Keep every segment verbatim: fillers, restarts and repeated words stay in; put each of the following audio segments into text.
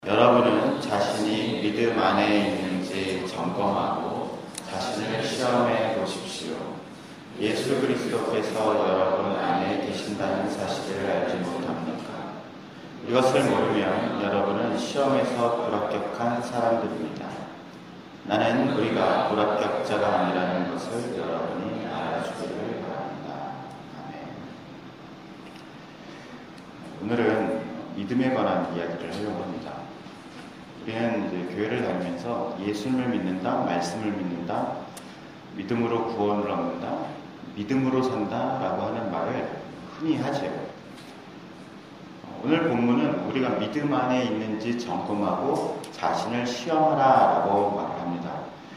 여러분은 자신이 믿음 안에 있는지 점검하고 자신을 시험해 보십시오. 예수 그리스도께서 여러분 안에 계신다는 사실을 알지 못합니까? 이것을 모르면 여러분은 시험에서 불합격한 사람들입니다. 나는 우리가 불합격자가 아니라는 것을 여러분이 알아주기를 바랍니다. 아멘. 오늘은 믿음에 관한 이야기를 하려고 합니다. 우리는 이제 교회를 다니면서 예수님을 믿는다, 말씀을 믿는다, 믿음으로 구원을 얻는다, 믿음으로 산다라고 하는 말을 흔히 하죠. 오늘 본문은 우리가 믿음 안에 있는지 점검하고 자신을 시험하라라고 말을 합니다.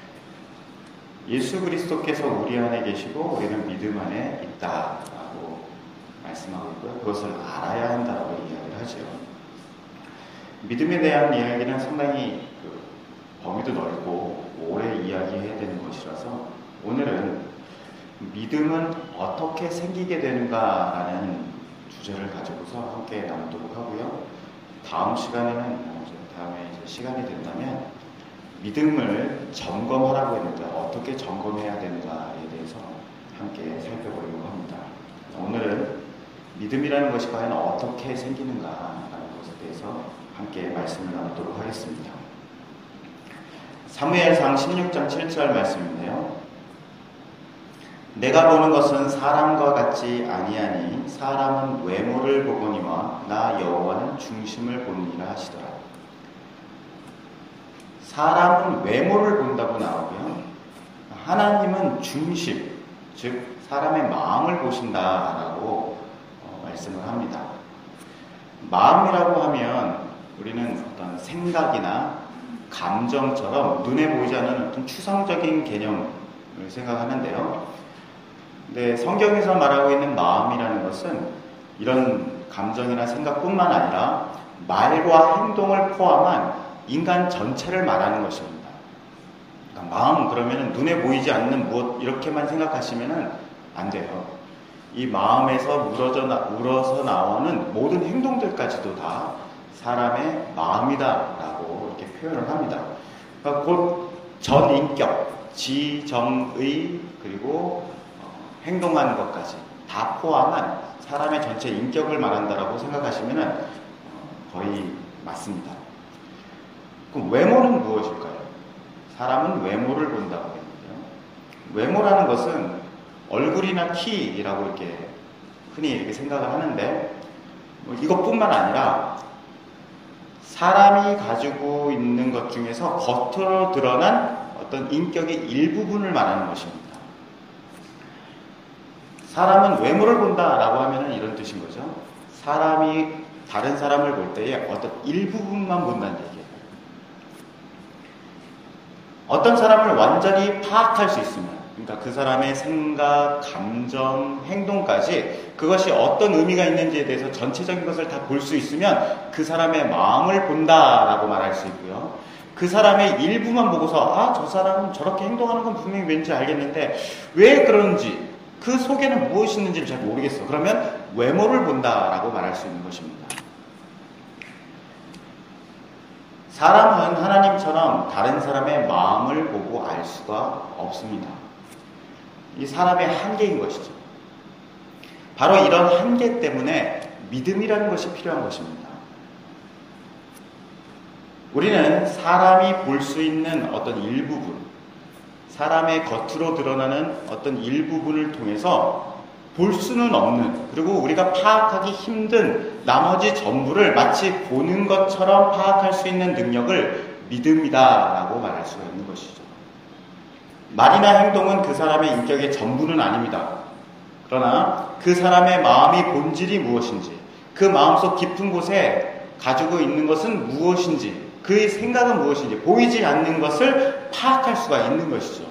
예수 그리스도께서 우리 안에 계시고 우리는 믿음 안에 있다라고 말씀하고 있고요. 그것을 알아야 한다라고 이야기를 하죠. 믿음에 대한 이야기는 상당히 그 범위도 넓고 오래 이야기해야 되는 것이라서 오늘은 믿음은 어떻게 생기게 되는가라는 주제를 가지고서 함께 나누도록 하고요. 다음 시간에는 다음에 이제 시간이 된다면 믿음을 점검하라고 했는데 어떻게 점검해야 되는가에 대해서 함께 살펴보려고 합니다. 오늘은 믿음이라는 것이 과연 어떻게 생기는가라는 것에 대해서 함께 말씀을 나누도록 하겠습니다. 사무엘상 십육 장 칠 절 말씀인데요. 내가 보는 것은 사람과 같지 아니하니 사람은 외모를 보거니와 나 여호와는 중심을 보느니라 하시더라. 사람은 외모를 본다고 나오고요. 하나님은 중심, 즉 사람의 마음을 보신다라고 어, 말씀을 합니다. 마음이라고 하면 우리는 어떤 생각이나 감정처럼 눈에 보이지 않는 어떤 추상적인 개념을 생각하는데요. 근데 성경에서 말하고 있는 마음이라는 것은 이런 감정이나 생각뿐만 아니라 말과 행동을 포함한 인간 전체를 말하는 것입니다. 그러니까 마음 그러면 눈에 보이지 않는 무엇 이렇게만 생각하시면 안 돼요. 이 마음에서 우러져 나, 우러서 나오는 모든 행동들까지도 다 사람의 마음이다라고 이렇게 표현을 합니다. 그러니까 곧 전인격, 지정의 그리고 어, 행동하는 것까지 다 포함한 사람의 전체 인격을 말한다라고 생각하시면 어, 거의 맞습니다. 그럼 외모는 무엇일까요? 사람은 외모를 본다고 했는데요. 외모라는 것은 얼굴이나 키라고 이렇게 흔히 이렇게 생각을 하는데 뭐 이것뿐만 아니라 사람이 가지고 있는 것 중에서 겉으로 드러난 어떤 인격의 일부분을 말하는 것입니다. 사람은 외모를 본다라고 하면 이런 뜻인 거죠. 사람이 다른 사람을 볼 때에 어떤 일부분만 본다는 얘기예요. 어떤 사람을 완전히 파악할 수 있으면, 그러니까 그 사람의 생각, 감정, 행동까지 그것이 어떤 의미가 있는지에 대해서 전체적인 것을 다 볼 수 있으면 그 사람의 마음을 본다라고 말할 수 있고요. 그 사람의 일부만 보고서 아, 저 사람은 저렇게 행동하는 건 분명히 왠지 알겠는데 왜 그런지 그 속에는 무엇이 있는지를 잘 모르겠어. 그러면 외모를 본다라고 말할 수 있는 것입니다. 사람은 하나님처럼 다른 사람의 마음을 보고 알 수가 없습니다. 이 사람의 한계인 것이죠. 바로 이런 한계 때문에 믿음이라는 것이 필요한 것입니다. 우리는 사람이 볼 수 있는 어떤 일부분, 사람의 겉으로 드러나는 어떤 일부분을 통해서 볼 수는 없는, 그리고 우리가 파악하기 힘든 나머지 전부를 마치 보는 것처럼 파악할 수 있는 능력을 믿음이다라고 말할 수가 있는 것이죠. 말이나 행동은 그 사람의 인격의 전부는 아닙니다. 그러나 그 사람의 마음이 본질이 무엇인지, 그 마음속 깊은 곳에 가지고 있는 것은 무엇인지, 그의 생각은 무엇인지 보이지 않는 것을 파악할 수가 있는 것이죠.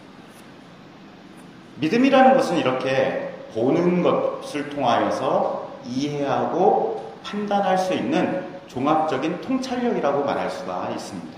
믿음이라는 것은 이렇게 보는 것을 통하여서 이해하고 판단할 수 있는 종합적인 통찰력이라고 말할 수가 있습니다.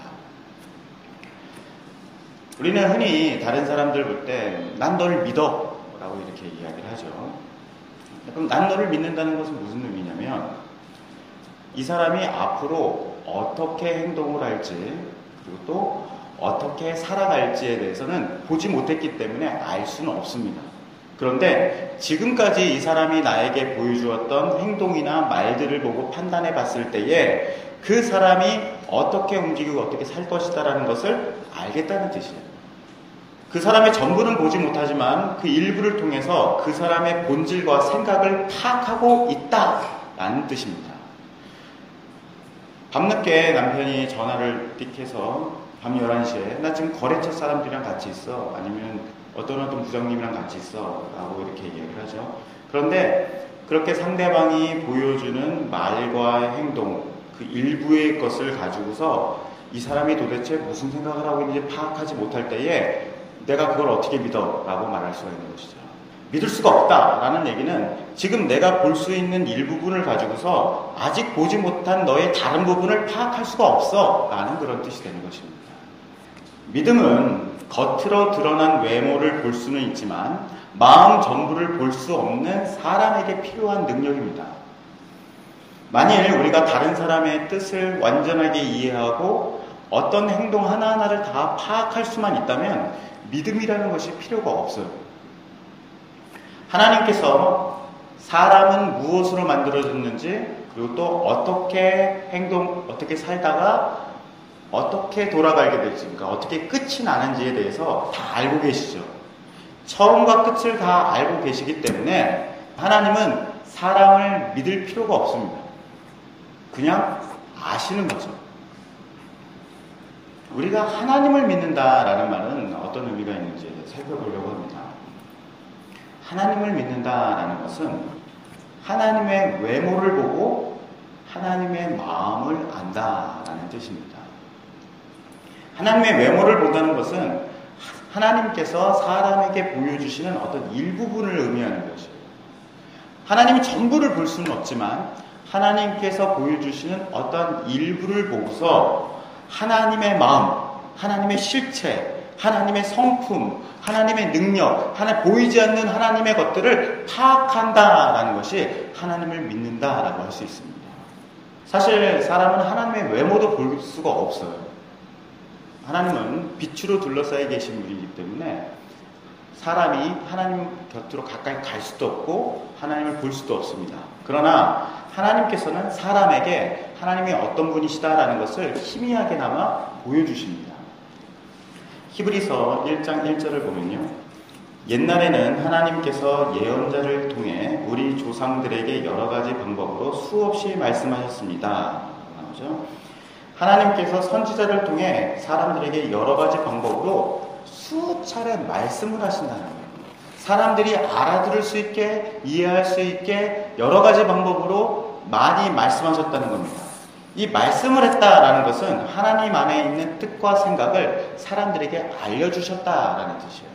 우리는 흔히 다른 사람들 볼 때 난 너를 믿어 라고 이렇게 이야기를 하죠. 그럼 난 너를 믿는다는 것은 무슨 의미냐면 이 사람이 앞으로 어떻게 행동을 할지 그리고 또 어떻게 살아갈지에 대해서는 보지 못했기 때문에 알 수는 없습니다. 그런데 지금까지 이 사람이 나에게 보여주었던 행동이나 말들을 보고 판단해 봤을 때에 그 사람이 어떻게 움직이고 어떻게 살 것이다라는 것을 알겠다는 뜻이에요. 그 사람의 전부는 보지 못하지만 그 일부를 통해서 그 사람의 본질과 생각을 파악하고 있다라는 뜻입니다. 밤늦게 남편이 전화를 띡 해서 밤 열한 시에 나 지금 거래처 사람들이랑 같이 있어, 아니면 어떤 어떤 부장님이랑 같이 있어 라고 이렇게 얘기를 하죠. 그런데 그렇게 상대방이 보여주는 말과 행동, 그 일부의 것을 가지고서 이 사람이 도대체 무슨 생각을 하고 있는지 파악하지 못할 때에 내가 그걸 어떻게 믿어? 라고 말할 수가 있는 것이죠. 믿을 수가 없다라는 얘기는 지금 내가 볼 수 있는 일부분을 가지고서 아직 보지 못한 너의 다른 부분을 파악할 수가 없어 라는 그런 뜻이 되는 것입니다. 믿음은 겉으로 드러난 외모를 볼 수는 있지만 마음 전부를 볼 수 없는 사람에게 필요한 능력입니다. 만일 우리가 다른 사람의 뜻을 완전하게 이해하고 어떤 행동 하나하나를 다 파악할 수만 있다면 믿음이라는 것이 필요가 없어요. 하나님께서 사람은 무엇으로 만들어졌는지, 그리고 또 어떻게 행동, 어떻게 살다가 어떻게 돌아가게 될지, 그러니까 어떻게 끝이 나는지에 대해서 다 알고 계시죠. 처음과 끝을 다 알고 계시기 때문에 하나님은 사람을 믿을 필요가 없습니다. 그냥 아시는 거죠. 우리가 하나님을 믿는다라는 말은 어떤 의미가 있는지 살펴보려고 합니다. 하나님을 믿는다라는 것은 하나님의 외모를 보고 하나님의 마음을 안다라는 뜻입니다. 하나님의 외모를 본다는 것은 하나님께서 사람에게 보여주시는 어떤 일부분을 의미하는 것이에요. 하나님이 전부를 볼 수는 없지만 하나님께서 보여주시는 어떤 일부를 보고서 하나님의 마음, 하나님의 실체, 하나님의 성품, 하나님의 능력, 하나 보이지 않는 하나님의 것들을 파악한다라는 것이 하나님을 믿는다라고 할 수 있습니다. 사실 사람은 하나님의 외모도 볼 수가 없어요. 하나님은 빛으로 둘러싸여 계신 분이기 때문에 사람이 하나님 곁으로 가까이 갈 수도 없고 하나님을 볼 수도 없습니다. 그러나 하나님께서는 사람에게 하나님이 어떤 분이시다라는 것을 희미하게나마 보여주십니다. 히브리서 일 장 일 절을 보면요, 옛날에는 하나님께서 예언자를 통해 우리 조상들에게 여러 가지 방법으로 수없이 말씀하셨습니다. 나오죠? 하나님께서 선지자를 통해 사람들에게 여러 가지 방법으로 수차례 말씀을 하신다는 거예요. 사람들이 알아들을 수 있게, 이해할 수 있게 여러 가지 방법으로 많이 말씀하셨다는 겁니다. 이 말씀을 했다라는 것은 하나님 안에 있는 뜻과 생각을 사람들에게 알려주셨다라는 뜻이에요.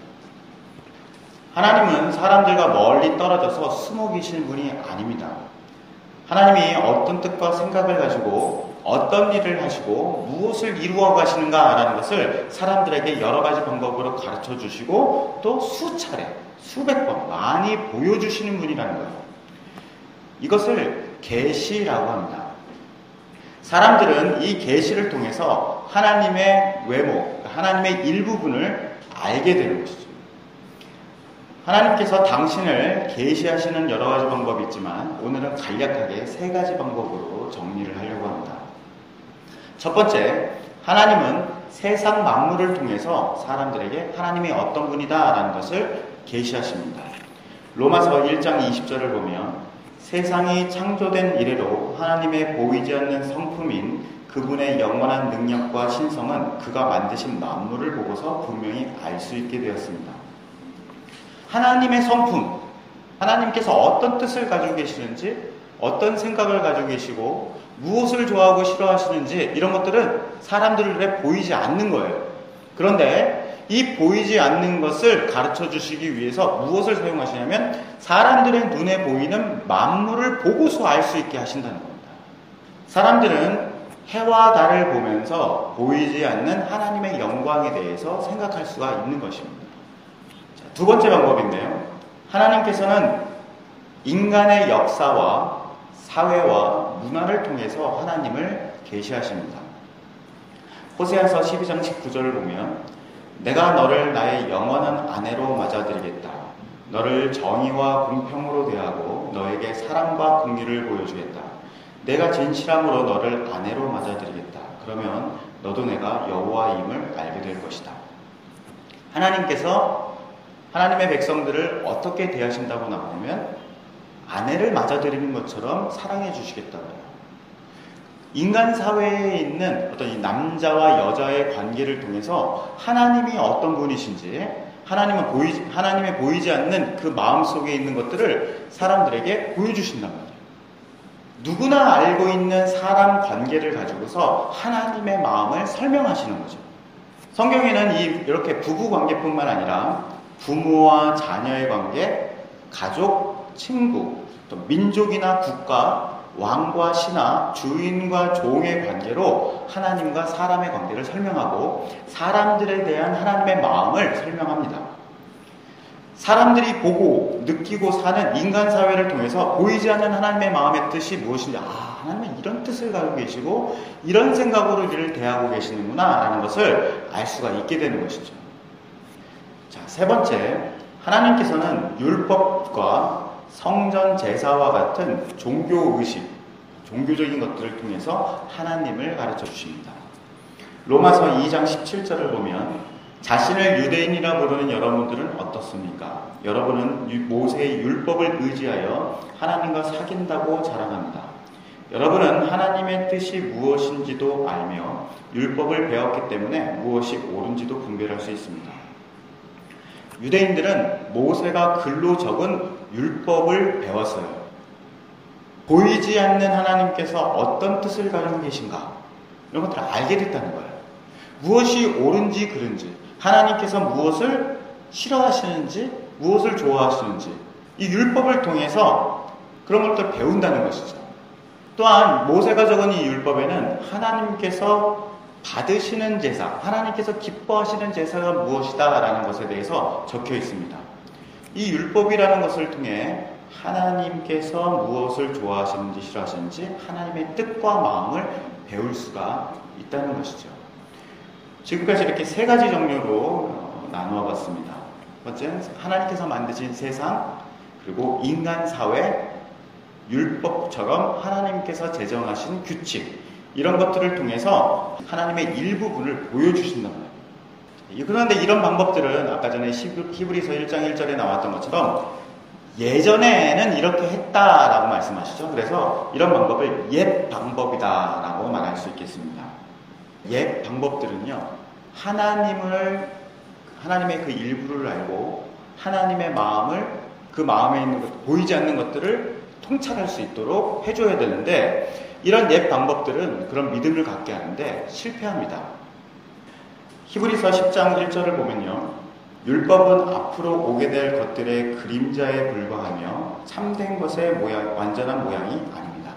하나님은 사람들과 멀리 떨어져서 숨어 계시는 분이 아닙니다. 하나님이 어떤 뜻과 생각을 가지고 어떤 일을 하시고 무엇을 이루어 가시는가라는 것을 사람들에게 여러 가지 방법으로 가르쳐 주시고 또 수차례, 수백 번 많이 보여주시는 분이라는 거예요. 이것을 계시라고 합니다. 사람들은 이 계시를 통해서 하나님의 외모, 하나님의 일부분을 알게 되는 것이죠. 하나님께서 당신을 계시하시는 여러 가지 방법이 있지만 오늘은 간략하게 세 가지 방법으로 정리를 하려고 합니다. 첫 번째, 하나님은 세상 만물을 통해서 사람들에게 하나님이 어떤 분이다라는 것을 계시하십니다. 로마서 일 장 이십 절을 보면 세상이 창조된 이래로 하나님의 보이지 않는 성품인 그분의 영원한 능력과 신성은 그가 만드신 만물을 보고서 분명히 알 수 있게 되었습니다. 하나님의 성품, 하나님께서 어떤 뜻을 가지고 계시는지, 어떤 생각을 가지고 계시고 무엇을 좋아하고 싫어하시는지 이런 것들은 사람들에 보이지 않는 거예요. 그런데 이 보이지 않는 것을 가르쳐 주시기 위해서 무엇을 사용하시냐면 사람들의 눈에 보이는 만물을 보고서 알 수 있게 하신다는 겁니다. 사람들은 해와 달을 보면서 보이지 않는 하나님의 영광에 대해서 생각할 수가 있는 것입니다. 자, 두 번째 방법인데요. 하나님께서는 인간의 역사와 사회와 문화를 통해서 하나님을 계시하십니다. 호세아서 십이 장 십구 절을 보면 내가 너를 나의 영원한 아내로 맞아들이겠다. 너를 정의와 공평으로 대하고 너에게 사랑과 긍휼을 보여주겠다. 내가 진실함으로 너를 아내로 맞아들이겠다. 그러면 너도 내가 여호와임을 알게 될 것이다. 하나님께서 하나님의 백성들을 어떻게 대하신다고 나오면 아내를 맞아들이는 것처럼 사랑해 주시겠다고 해요. 인간 사회에 있는 어떤 이 남자와 여자의 관계를 통해서 하나님이 어떤 분이신지 하나님은 보이지, 하나님의 보이지 않는 그 마음 속에 있는 것들을 사람들에게 보여주신단 말이에요. 누구나 알고 있는 사람 관계를 가지고서 하나님의 마음을 설명하시는 거죠. 성경에는 이, 이렇게 부부 관계뿐만 아니라 부모와 자녀의 관계, 가족, 친구, 또 민족이나 국가, 왕과 신하, 주인과 종의 관계로 하나님과 사람의 관계를 설명하고 사람들에 대한 하나님의 마음을 설명합니다. 사람들이 보고 느끼고 사는 인간 사회를 통해서 보이지 않는 하나님의 마음의 뜻이 무엇인지, 아, 하나님은 이런 뜻을 가지고 계시고 이런 생각으로 우리를 대하고 계시는구나 라는 것을 알 수가 있게 되는 것이죠. 자, 세 번째, 하나님께서는 율법과 성전 제사와 같은 종교 의식, 종교적인 것들을 통해서 하나님을 가르쳐 주십니다. 로마서 이 장 십칠 절을 보면 자신을 유대인이라 부르는 여러분들은 어떻습니까? 여러분은 모세의 율법을 의지하여 하나님과 사귄다고 자랑합니다. 여러분은 하나님의 뜻이 무엇인지도 알며 율법을 배웠기 때문에 무엇이 옳은지도 분별할 수 있습니다. 유대인들은 모세가 글로 적은 율법을 배웠어요. 보이지 않는 하나님께서 어떤 뜻을 가지고 계신가, 이런 것들을 알게 됐다는 거예요. 무엇이 옳은지 그른지, 하나님께서 무엇을 싫어하시는지, 무엇을 좋아하시는지, 이 율법을 통해서 그런 것들을 배운다는 것이죠. 또한 모세가 적은 이 율법에는 하나님께서 받으시는 제사, 하나님께서 기뻐하시는 제사가 무엇이다 라는 것에 대해서 적혀 있습니다. 이 율법이라는 것을 통해 하나님께서 무엇을 좋아하시는지 싫어하시는지 하나님의 뜻과 마음을 배울 수가 있다는 것이죠. 지금까지 이렇게 세 가지 종류로 나누어 봤습니다. 첫째는 하나님께서 만드신 세상, 그리고 인간 사회, 율법처럼 하나님께서 제정하신 규칙, 이런 것들을 통해서 하나님의 일부분을 보여주신단 말이에요. 그런데 이런 방법들은 아까 전에 히브리서 일 장 일 절에 나왔던 것처럼 예전에는 이렇게 했다라고 말씀하시죠. 그래서 이런 방법을 옛 방법이다라고 말할 수 있겠습니다. 옛 방법들은요, 하나님을, 하나님의 그 일부를 알고 하나님의 마음을, 그 마음에 있는 것, 보이지 않는 것들을 통찰할 수 있도록 해줘야 되는데, 이런 옛 방법들은 그런 믿음을 갖게 하는데 실패합니다. 히브리서 십 장 일 절을 보면요, 율법은 앞으로 오게 될 것들의 그림자에 불과하며 참된 것의 모양, 완전한 모양이 아닙니다.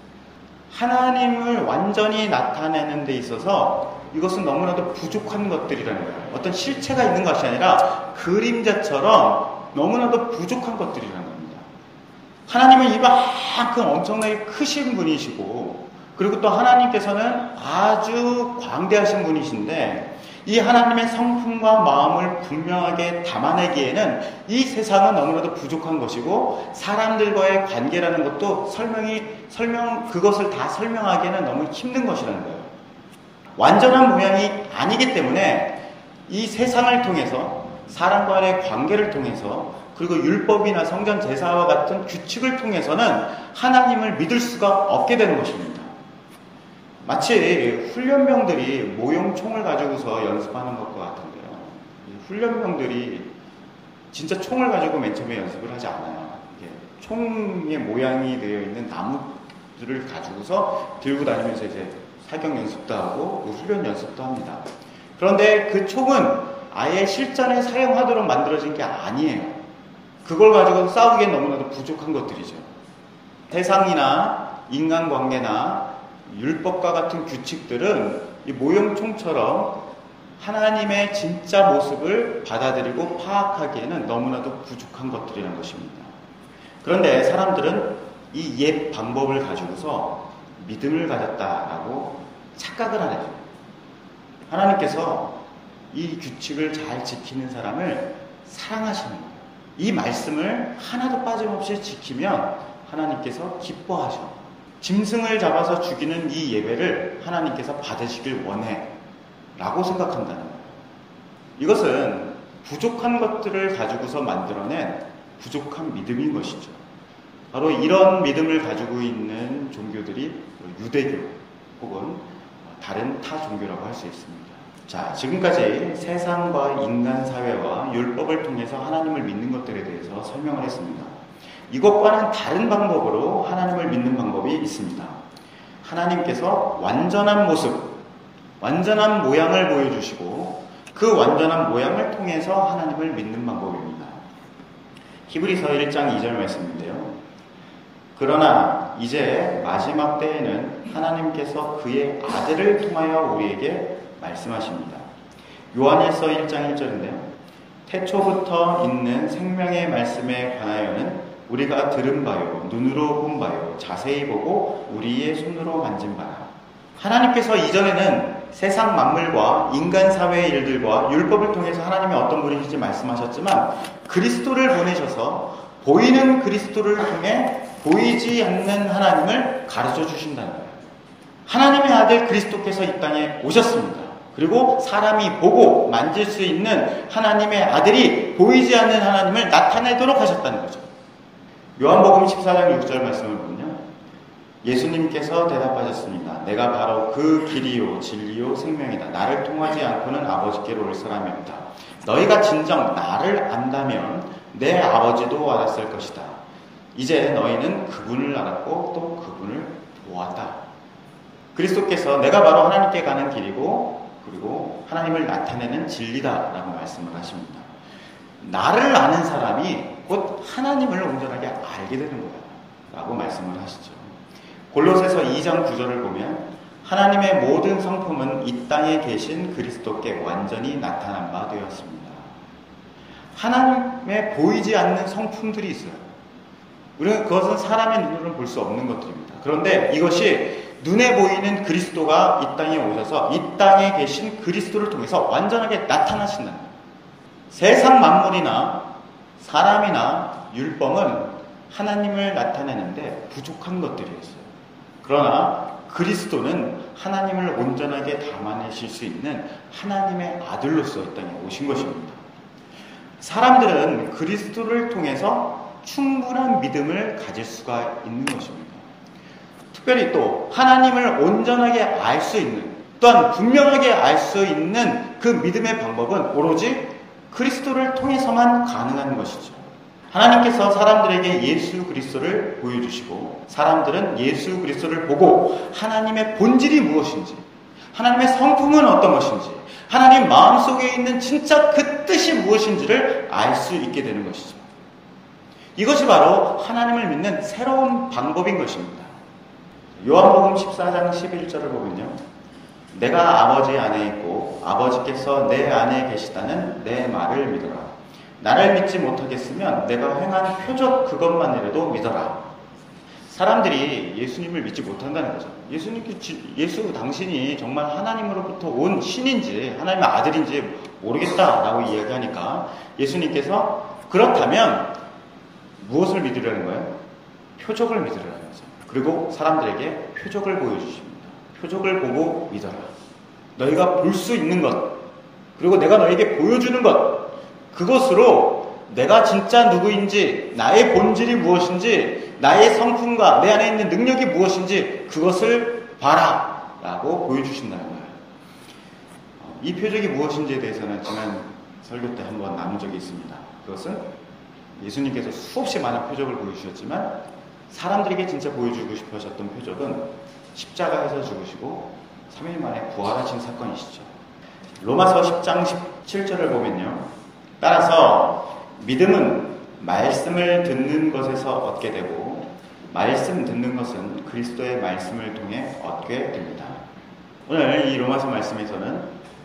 하나님을 완전히 나타내는 데 있어서 이것은 너무나도 부족한 것들이라는 거예요. 어떤 실체가 있는 것이 아니라 그림자처럼 너무나도 부족한 것들이라는 겁니다. 하나님은 이만큼 엄청나게 크신 분이시고, 그리고 또 하나님께서는 아주 광대하신 분이신데, 이 하나님의 성품과 마음을 분명하게 담아내기에는 이 세상은 너무나도 부족한 것이고, 사람들과의 관계라는 것도 설명이, 설명, 그것을 다 설명하기에는 너무 힘든 것이라는 거예요. 완전한 모양이 아니기 때문에 이 세상을 통해서, 사람과의 관계를 통해서, 그리고 율법이나 성전 제사와 같은 규칙을 통해서는 하나님을 믿을 수가 없게 되는 것입니다. 마치 훈련병들이 모형총을 가지고서 연습하는 것과 같은데요. 훈련병들이 진짜 총을 가지고 맨 처음에 연습을 하지 않아요. 총의 모양이 되어 있는 나무들을 가지고서 들고 다니면서 이제 사격 연습도 하고 훈련 연습도 합니다. 그런데 그 총은 아예 실전에 사용하도록 만들어진 게 아니에요. 그걸 가지고 싸우기엔 너무나도 부족한 것들이죠. 세상이나 인간관계나 율법과 같은 규칙들은 이 모형총처럼 하나님의 진짜 모습을 받아들이고 파악하기에는 너무나도 부족한 것들이라는 것입니다. 그런데 사람들은 이 옛 방법을 가지고서 믿음을 가졌다라고 착각을 안 해요. 하나님께서 이 규칙을 잘 지키는 사람을 사랑하시는 거예요. 이 말씀을 하나도 빠짐없이 지키면 하나님께서 기뻐하셔. 짐승을 잡아서 죽이는 이 예배를 하나님께서 받으시길 원해 라고 생각한다는 거예요. 이것은 부족한 것들을 가지고서 만들어낸 부족한 믿음인 것이죠. 바로 이런 믿음을 가지고 있는 종교들이 유대교 혹은 다른 타 종교라고 할 수 있습니다. 자, 지금까지 세상과 인간 사회와 율법을 통해서 하나님을 믿는 것들에 대해서 설명을 했습니다. 이것과는 다른 방법으로 하나님을 믿는 방법이 있습니다. 하나님께서 완전한 모습, 완전한 모양을 보여주시고 그 완전한 모양을 통해서 하나님을 믿는 방법입니다. 히브리서 일 장 이 절 말씀인데요. 그러나 이제 마지막 때에는 하나님께서 그의 아들을 통하여 우리에게 말씀하십니다. 요한일서 일 장 일 절인데요. 태초부터 있는 생명의 말씀에 관하여는 우리가 들은 바요, 눈으로 본 바요, 자세히 보고 우리의 손으로 만진 바라. 하나님께서 이전에는 세상 만물과 인간 사회의 일들과 율법을 통해서 하나님이 어떤 분이신지 말씀하셨지만 그리스도를 보내셔서 보이는 그리스도를 통해 보이지 않는 하나님을 가르쳐 주신다는 거예요. 하나님의 아들 그리스도께서 이 땅에 오셨습니다. 그리고 사람이 보고 만질 수 있는 하나님의 아들이 보이지 않는 하나님을 나타내도록 하셨다는 거죠. 요한복음 십사 장 육 절 말씀을 보면요. 예수님께서 대답하셨습니다. 내가 바로 그 길이요 진리요 생명이다. 나를 통하지 않고는 아버지께로 올 사람이 없다. 너희가 진정 나를 안다면 내 아버지도 알았을 것이다. 이제 너희는 그분을 알았고 또 그분을 보았다. 그리스도께서 내가 바로 하나님께 가는 길이고 그리고 하나님을 나타내는 진리다라고 말씀을 하십니다. 나를 아는 사람이 곧 하나님을 온전하게 알게 되는 거야 라고 말씀을 하시죠. 골로새서 이 장 구 절을 보면 하나님의 모든 성품은 이 땅에 계신 그리스도께 완전히 나타난 바 되었습니다. 하나님의 보이지 않는 성품들이 있어요. 우리는 그것은 사람의 눈으로는 볼 수 없는 것들입니다. 그런데 이것이 눈에 보이는 그리스도가 이 땅에 오셔서 이 땅에 계신 그리스도를 통해서 완전하게 나타나신다는 거예요. 세상 만물이나 사람이나 율법은 하나님을 나타내는데 부족한 것들이었어요. 그러나 그리스도는 하나님을 온전하게 담아내실 수 있는 하나님의 아들로서 이 땅에 오신 것입니다. 사람들은 그리스도를 통해서 충분한 믿음을 가질 수가 있는 것입니다. 특별히 또 하나님을 온전하게 알 수 있는, 또한 분명하게 알 수 있는 그 믿음의 방법은 오로지 그리스도를 통해서만 가능한 것이죠. 하나님께서 사람들에게 예수 그리스도를 보여주시고 사람들은 예수 그리스도를 보고 하나님의 본질이 무엇인지, 하나님의 성품은 어떤 것인지, 하나님 마음속에 있는 진짜 그 뜻이 무엇인지를 알 수 있게 되는 것이죠. 이것이 바로 하나님을 믿는 새로운 방법인 것입니다. 요한복음 십사 장 십일 절을 보면요. 내가 아버지 안에 있고 아버지께서 내 안에 계시다는 내 말을 믿어라. 나를 믿지 못하겠으면 내가 행한 표적 그것만이라도 믿어라. 사람들이 예수님을 믿지 못한다는 거죠. 예수님, 예수 당신이 정말 하나님으로부터 온 신인지 하나님의 아들인지 모르겠다라고 이야기하니까 예수님께서 그렇다면 무엇을 믿으려는 거예요? 표적을 믿으려는 거죠. 그리고 사람들에게 표적을 보여주십니다. 표적을 보고 믿어라. 너희가 볼 수 있는 것, 그리고 내가 너에게 보여주는 것, 그것으로 내가 진짜 누구인지, 나의 본질이 무엇인지, 나의 성품과 내 안에 있는 능력이 무엇인지 그것을 봐라 라고 보여주신다는 거예요. 이 표적이 무엇인지에 대해서는 지난 설교 때 한번 나눈 적이 있습니다. 그것은 예수님께서 수없이 많은 표적을 보여주셨지만 사람들에게 진짜 보여주고 싶어 하셨던 표적은 십자가에서 죽으시고 삼 일 만에 부활하신 사건이시죠. 로마서 십 장 십칠 절을 보면요. 따라서 믿음은 말씀을 듣는 것에서 얻게 되고 말씀 듣는 것은 그리스도의 말씀을 통해 얻게 됩니다. 오늘 이 로마서 말씀에서는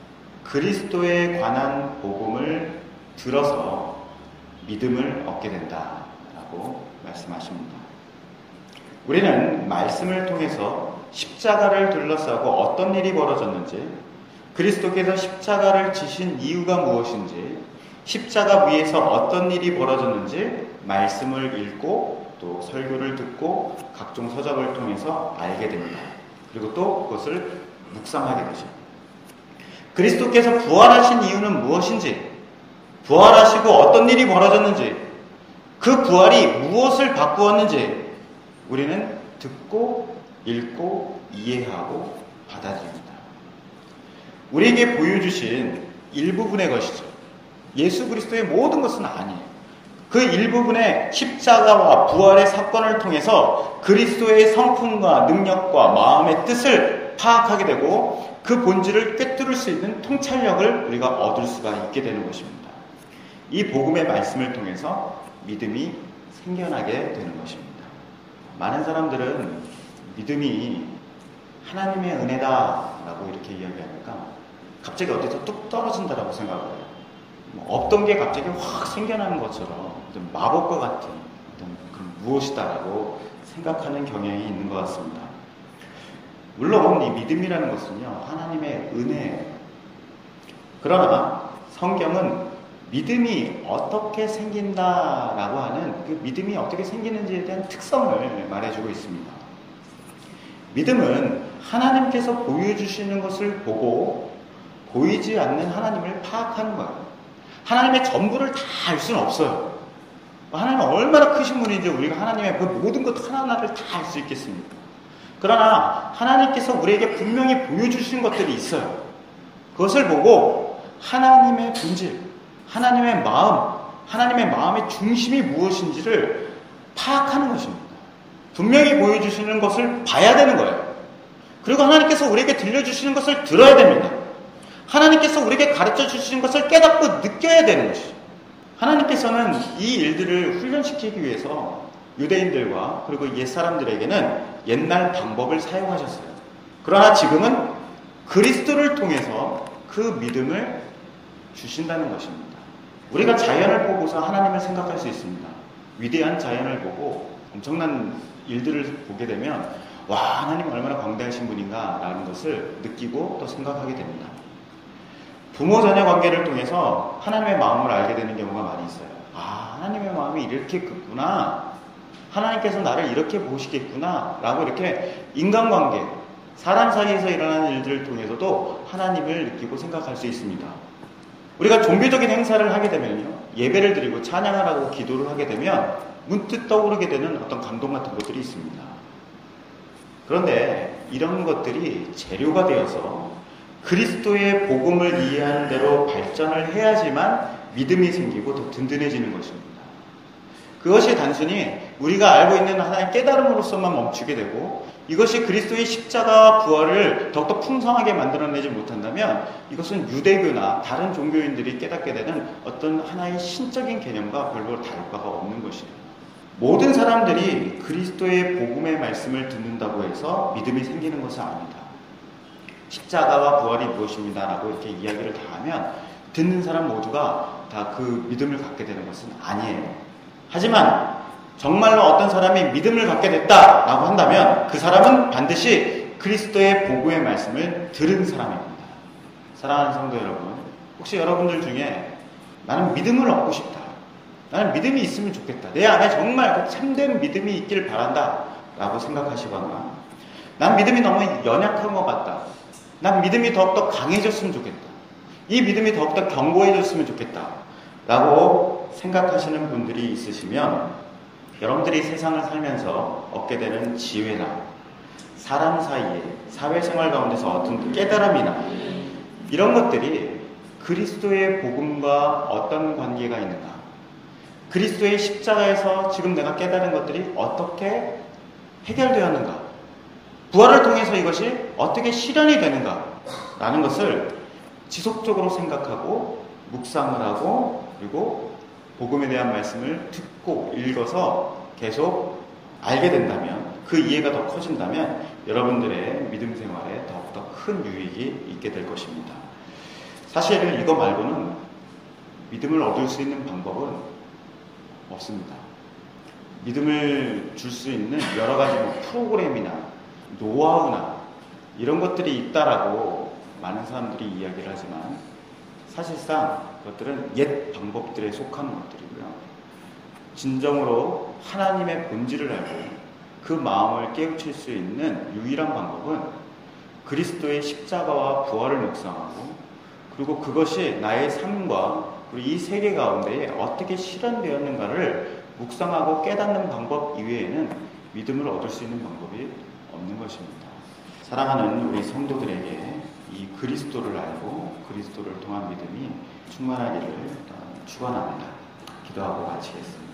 그리스도에 관한 복음을 들어서 믿음을 얻게 된다라고 말씀하십니다. 우리는 말씀을 통해서 십자가를 둘러싸고 어떤 일이 벌어졌는지, 그리스도께서 십자가를 지신 이유가 무엇인지, 십자가 위에서 어떤 일이 벌어졌는지 말씀을 읽고 또 설교를 듣고 각종 서적을 통해서 알게 됩니다. 그리고 또 그것을 묵상하게 되죠. 그리스도께서 부활하신 이유는 무엇인지, 부활하시고 어떤 일이 벌어졌는지, 그 부활이 무엇을 바꾸었는지 우리는 듣고 읽고 이해하고 받아들입니다. 우리에게 보여주신 일부분의 것이죠. 예수 그리스도의 모든 것은 아니에요. 그 일부분의 십자가와 부활의 사건을 통해서 그리스도의 성품과 능력과 마음의 뜻을 파악하게 되고 그 본질을 꿰뚫을 수 있는 통찰력을 우리가 얻을 수가 있게 되는 것입니다. 이 복음의 말씀을 통해서 믿음이 생겨나게 되는 것입니다. 많은 사람들은 믿음이 하나님의 은혜다라고 이렇게 이야기하니까 갑자기 어디서 뚝 떨어진다라고 생각을 해요. 뭐 없던 게 갑자기 확 생겨나는 것처럼 어떤 마법과 같은 어떤 그런 무엇이다라고 생각하는 경향이 있는 것 같습니다. 물론 이 믿음이라는 것은요, 하나님의 은혜예요. 그러나 성경은 믿음이 어떻게 생긴다라고 하는 그 믿음이 어떻게 생기는지에 대한 특성을 말해주고 있습니다. 믿음은 하나님께서 보여주시는 것을 보고 보이지 않는 하나님을 파악하는 거예요. 하나님의 전부를 다 알 수는 없어요. 하나님은 얼마나 크신 분인지 우리가 하나님의 그 모든 것 하나하나를 다 알 수 있겠습니까? 그러나 하나님께서 우리에게 분명히 보여주시는 것들이 있어요. 그것을 보고 하나님의 본질, 하나님의 마음, 하나님의 마음의 중심이 무엇인지를 파악하는 것입니다. 분명히 보여주시는 것을 봐야 되는 거예요. 그리고 하나님께서 우리에게 들려주시는 것을 들어야 됩니다. 하나님께서 우리에게 가르쳐 주시는 것을 깨닫고 느껴야 되는 것이죠. 하나님께서는 이 일들을 훈련시키기 위해서 유대인들과 그리고 옛사람들에게는 옛날 방법을 사용하셨어요. 그러나 지금은 그리스도를 통해서 그 믿음을 주신다는 것입니다. 우리가 자연을 보고서 하나님을 생각할 수 있습니다. 위대한 자연을 보고 엄청난 일들을 보게 되면 와, 하나님 얼마나 광대하신 분인가 라는 것을 느끼고 또 생각하게 됩니다. 부모 자녀 관계를 통해서 하나님의 마음을 알게 되는 경우가 많이 있어요. 아, 하나님의 마음이 이렇게 크구나, 하나님께서 나를 이렇게 보시겠구나 라고 이렇게 인간관계, 사람 사이에서 일어나는 일들을 통해서도 하나님을 느끼고 생각할 수 있습니다. 우리가 종교적인 행사를 하게 되면요, 예배를 드리고 찬양을 하고 기도를 하게 되면 문득 떠오르게 되는 어떤 감동 같은 것들이 있습니다. 그런데 이런 것들이 재료가 되어서 그리스도의 복음을 이해하는 대로 발전을 해야지만 믿음이 생기고 더 든든해지는 것입니다. 그것이 단순히 우리가 알고 있는 하나의 깨달음으로서만 멈추게 되고 이것이 그리스도의 십자가와 부활을 더욱더 풍성하게 만들어내지 못한다면 이것은 유대교나 다른 종교인들이 깨닫게 되는 어떤 하나의 신적인 개념과 별로 다를 바가 없는 것이에요. 모든 사람들이 그리스도의 복음의 말씀을 듣는다고 해서 믿음이 생기는 것은 아닙니다. 십자가와 부활이 무엇입니다 라고 이렇게 이야기를 다 하면 듣는 사람 모두가 다 그 믿음을 갖게 되는 것은 아니에요. 하지만 정말로 어떤 사람이 믿음을 갖게 됐다라고 한다면 그 사람은 반드시 그리스도의 복음의 말씀을 들은 사람입니다. 사랑하는 성도 여러분, 혹시 여러분들 중에 나는 믿음을 얻고 싶다, 나는 믿음이 있으면 좋겠다, 내 안에 정말 참된 믿음이 있길 바란다 라고 생각하시거나, 난 믿음이 너무 연약한 것 같다, 난 믿음이 더욱더 강해졌으면 좋겠다, 이 믿음이 더욱더 견고해졌으면 좋겠다 라고 생각하시는 분들이 있으시면 여러분들이 세상을 살면서 얻게 되는 지혜나 사람 사이에 사회생활 가운데서 어떤 깨달음이나 이런 것들이 그리스도의 복음과 어떤 관계가 있는가, 그리스도의 십자가에서 지금 내가 깨달은 것들이 어떻게 해결되었는가, 부활을 통해서 이것이 어떻게 실현이 되는가 라는 것을 지속적으로 생각하고 묵상을 하고 그리고 복음에 대한 말씀을 듣고 읽어서 계속 알게 된다면, 그 이해가 더 커진다면 여러분들의 믿음 생활에 더욱더 큰 유익이 있게 될 것입니다. 사실 이거 말고는 믿음을 얻을 수 있는 방법은 없습니다. 믿음을 줄 수 있는 여러 가지 뭐 프로그램이나 노하우나 이런 것들이 있다라고 많은 사람들이 이야기를 하지만 사실상 그것들은 옛 방법들에 속하는 것들이고요. 진정으로 하나님의 본질을 알고 그 마음을 깨우칠 수 있는 유일한 방법은 그리스도의 십자가와 부활을 묵상하고 그리고 그것이 나의 삶과 그리고 이 세계 가운데에 어떻게 실현되었는가를 묵상하고 깨닫는 방법 이외에는 믿음을 얻을 수 있는 방법이 없는 것입니다. 사랑하는 우리 성도들에게 이 그리스도를 알고 그리스도를 통한 믿음이 충만하기를 축원합니다. 기도하고 마치겠습니다.